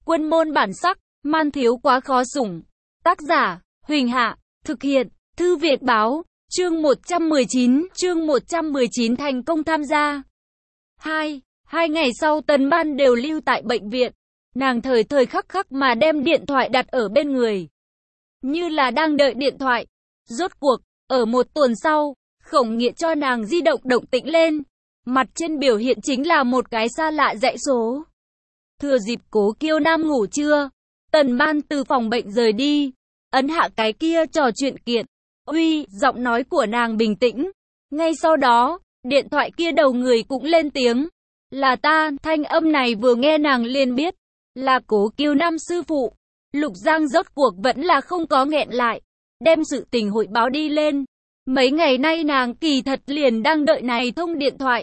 Quân môn bản sắc, man thiếu quá khó sủng. Tác giả, Huỳnh Hạ, thực hiện, Thư Việt Báo, chương 119 thành công tham gia. 2 ngày sau Tần Ban đều lưu tại bệnh viện, nàng thời thời khắc khắc mà đem điện thoại đặt ở bên người. Như là đang đợi điện thoại. Rốt cuộc, ở một tuần sau, Khổng Nghĩa cho nàng di động động tĩnh lên. Mặt trên biểu hiện chính là một cái xa lạ dãy số. Thừa dịp Cố Kiêu Nam ngủ trưa, Tần Ban từ phòng bệnh rời đi, ấn hạ cái kia trò chuyện kiện. Uy, giọng nói của nàng bình tĩnh. Ngay sau đó, điện thoại kia đầu người cũng lên tiếng. Là ta, thanh âm này vừa nghe nàng liền biết. Là Cố Kiêu Nam sư phụ. Lục Giang rốt cuộc vẫn là không có nghẹn lại. Đem sự tình hội báo đi lên. Mấy ngày nay nàng kỳ thật liền đang đợi này thông điện thoại.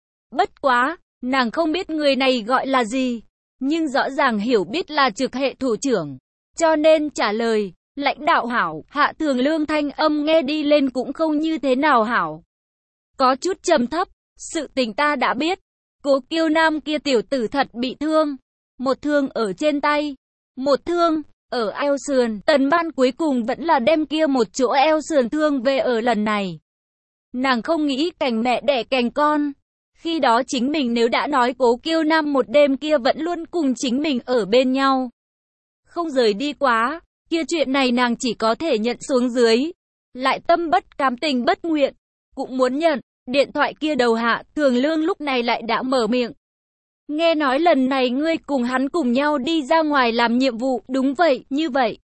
Bất quá, nàng không biết người này gọi là gì. Nhưng rõ ràng hiểu biết là trực hệ thủ trưởng. Cho nên trả lời, lãnh đạo hảo, Hạ Thường Lương thanh âm nghe đi lên cũng không như thế nào hảo. Có chút trầm thấp, sự tình ta đã biết. Cố Kiêu Nam kia tiểu tử thật bị thương. Một thương ở trên tay, một thương ở eo sườn. Tần Ban cuối cùng vẫn là đem kia một chỗ eo sườn thương về ở lần này. Nàng không nghĩ cành mẹ đẻ cành con. Khi đó chính mình nếu đã nói Cố Kiêu Nam một đêm kia vẫn luôn cùng chính mình ở bên nhau, không rời đi quá, kia chuyện này nàng chỉ có thể nhận xuống dưới. Lại tâm bất cam tình bất nguyện, cũng muốn nhận. Điện thoại kia đầu Hạ Thường Lương lúc này lại đã mở miệng. Nghe nói lần này ngươi cùng hắn cùng nhau đi ra ngoài làm nhiệm vụ, đúng vậy, như vậy.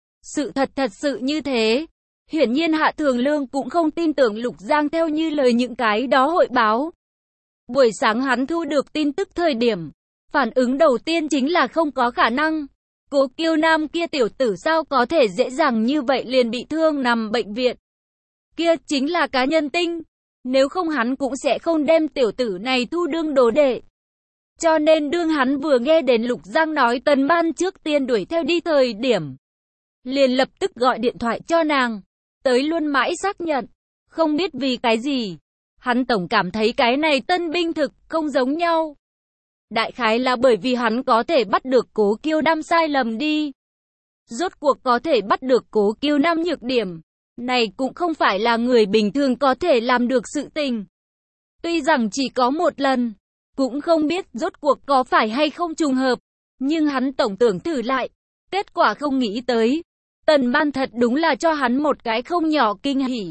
Sự thật thật sự như thế. Hiển nhiên Hạ Thường Lương cũng không tin tưởng Lục Giang theo như lời những cái đó hội báo. Buổi sáng hắn thu được tin tức thời điểm, phản ứng đầu tiên chính là không có khả năng. Cố Kiêu Nam kia tiểu tử sao có thể dễ dàng như vậy liền bị thương nằm bệnh viện. Kia chính là cá nhân tinh. Nếu không hắn cũng sẽ không đem tiểu tử này thu đương đồ đệ. Cho nên đương hắn vừa nghe đến Lục Giang nói Tần Ban trước tiên đuổi theo đi thời điểm, liền lập tức gọi điện thoại cho nàng, tới luôn mãi xác nhận. Không biết vì cái gì, hắn tổng cảm thấy cái này tân binh thực không giống nhau. Đại khái là bởi vì hắn có thể bắt được Cố Kiêu Nam sai lầm đi. Rốt cuộc có thể bắt được Cố Kiêu Nam nhược điểm. Này cũng không phải là người bình thường có thể làm được sự tình. Tuy rằng chỉ có một lần, cũng không biết rốt cuộc có phải hay không trùng hợp. Nhưng hắn tổng tưởng thử lại. Kết quả không nghĩ tới. Tần Ban thật đúng là cho hắn một cái không nhỏ kinh hỉ.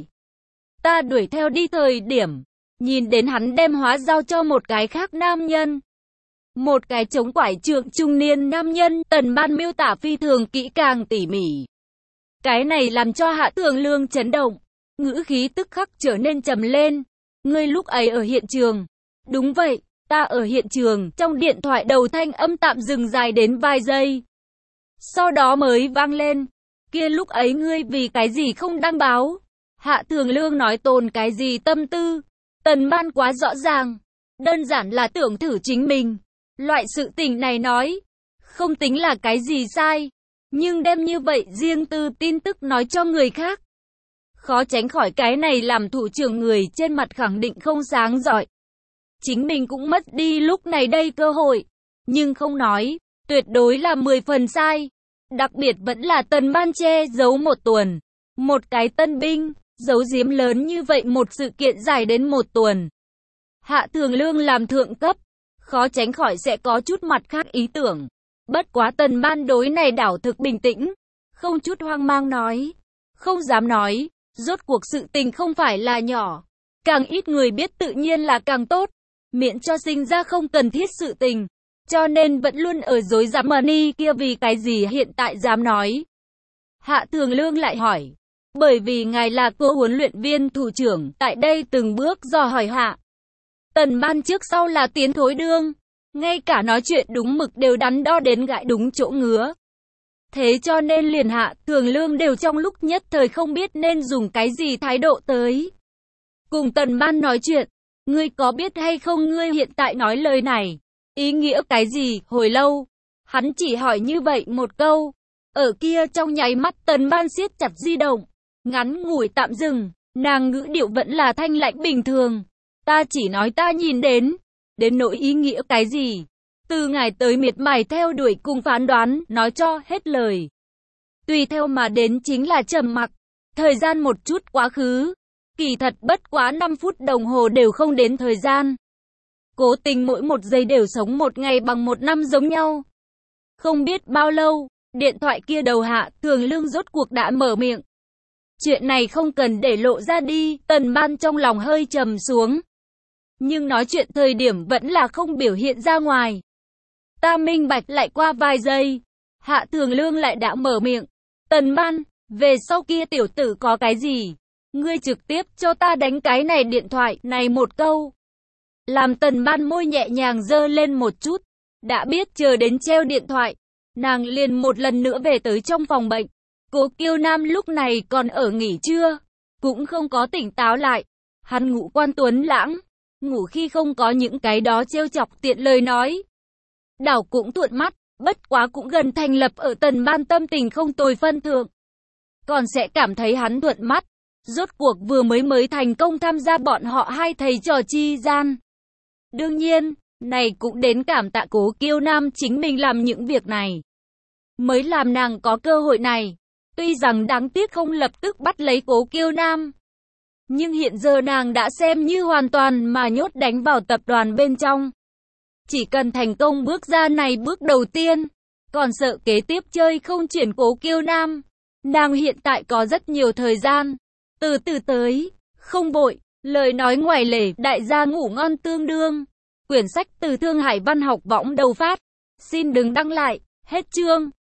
Ta đuổi theo đi thời điểm, nhìn đến hắn đem hóa giao cho một cái khác nam nhân. Một cái chống quải trượng trung niên nam nhân. Tần Ban miêu tả phi thường kỹ càng tỉ mỉ. Cái này làm cho Hạ Thường Lương chấn động. Ngữ khí tức khắc trở nên trầm lên. Ngươi lúc ấy ở hiện trường. Đúng vậy, ta ở hiện trường. Trong điện thoại đầu thanh âm tạm dừng dài đến vài giây. Sau đó mới vang lên. Kia lúc ấy ngươi vì cái gì không đăng báo? Hạ Thường Lương nói tồn cái gì tâm tư? Tần Ban quá rõ ràng. Đơn giản là tưởng thử chính mình. Loại sự tình này nói, không tính là cái gì sai. Nhưng đem như vậy riêng tư tin tức nói cho người khác, khó tránh khỏi cái này làm thủ trưởng người trên mặt khẳng định không sáng giỏi. Chính mình cũng mất đi lúc này đây cơ hội. Nhưng không nói, tuyệt đối là 10 phần sai. Đặc biệt vẫn là Tần Ban che giấu một tuần. Một cái tân binh, giấu giếm lớn như vậy một sự kiện dài đến một tuần. Hạ Thường Lương làm thượng cấp, khó tránh khỏi sẽ có chút mặt khác ý tưởng. Bất quá Tần Ban đối này đảo thực bình tĩnh, không chút hoang mang nói. Không dám nói, rốt cuộc sự tình không phải là nhỏ. Càng ít người biết tự nhiên là càng tốt, miễn cho sinh ra không cần thiết sự tình. Cho nên vẫn luôn ở dối dám money kia vì cái gì hiện tại dám nói. Hạ Thường Lương lại hỏi. Bởi vì ngài là cô huấn luyện viên thủ trưởng, tại đây từng bước dò hỏi Hạ. Tần Ban trước sau là tiến thối đương. Ngay cả nói chuyện đúng mực đều đắn đo đến gãi đúng chỗ ngứa. Thế cho nên liền Hạ Thường Lương đều trong lúc nhất thời không biết nên dùng cái gì thái độ tới cùng Tần Ban nói chuyện. Ngươi có biết hay không ngươi hiện tại nói lời này ý nghĩa cái gì? Hồi lâu, hắn chỉ hỏi như vậy một câu. Ở kia trong nháy mắt Tần Ban siết chặt di động, ngắn ngủi tạm dừng, nàng ngữ điệu vẫn là thanh lãnh bình thường. Ta chỉ nói ta nhìn đến nỗi ý nghĩa cái gì? Từ ngài tới miệt mài theo đuổi cùng phán đoán, nói cho hết lời. Tùy theo mà đến chính là trầm mặc. Thời gian một chút quá khứ. Kỳ thật bất quá 5 phút đồng hồ đều không đến thời gian. Cố tình mỗi một giây đều sống một ngày bằng một năm giống nhau. Không biết bao lâu, điện thoại kia đầu Hạ Thường Lương rốt cuộc đã mở miệng. Chuyện này không cần để lộ ra đi, Tần Ban trong lòng hơi trầm xuống. Nhưng nói chuyện thời điểm vẫn là không biểu hiện ra ngoài. Ta minh bạch. Lại qua vài giây, Hạ Thường Lương lại đã mở miệng. Tần Ban, về sau kia tiểu tử có cái gì? Ngươi trực tiếp cho ta đánh cái này điện thoại, này một câu. Làm Tần Ban môi nhẹ nhàng dơ lên một chút. Đã biết chờ đến treo điện thoại, nàng liền một lần nữa về tới trong phòng bệnh. Cố Kiêu Nam lúc này còn ở nghỉ trưa, cũng không có tỉnh táo lại. Hắn ngũ quan tuấn lãng, ngủ khi không có những cái đó trêu chọc tiện lời nói. Đảo cũng thuận mắt, bất quá cũng gần thành lập ở Tần Ban tâm tình không tồi phân thượng. Còn sẽ cảm thấy hắn thuận mắt. Rốt cuộc vừa mới thành công tham gia bọn họ hai thầy trò chi gian. Đương nhiên, này cũng đến cảm tạ Cố Kiêu Nam chính mình làm những việc này. Mới làm nàng có cơ hội này. Tuy rằng đáng tiếc không lập tức bắt lấy Cố Kiêu Nam. Nhưng hiện giờ nàng đã xem như hoàn toàn mà nhốt đánh vào tập đoàn bên trong. Chỉ cần thành công bước ra này bước đầu tiên. Còn sợ kế tiếp chơi không chuyển Cố Kiêu Nam. Nàng hiện tại có rất nhiều thời gian. Từ từ tới, không vội, lời nói ngoài lề, đại gia ngủ ngon tương đương. Quyển sách từ Thương Hải Văn Học Võng đầu phát. Xin đừng đăng lại, hết chương.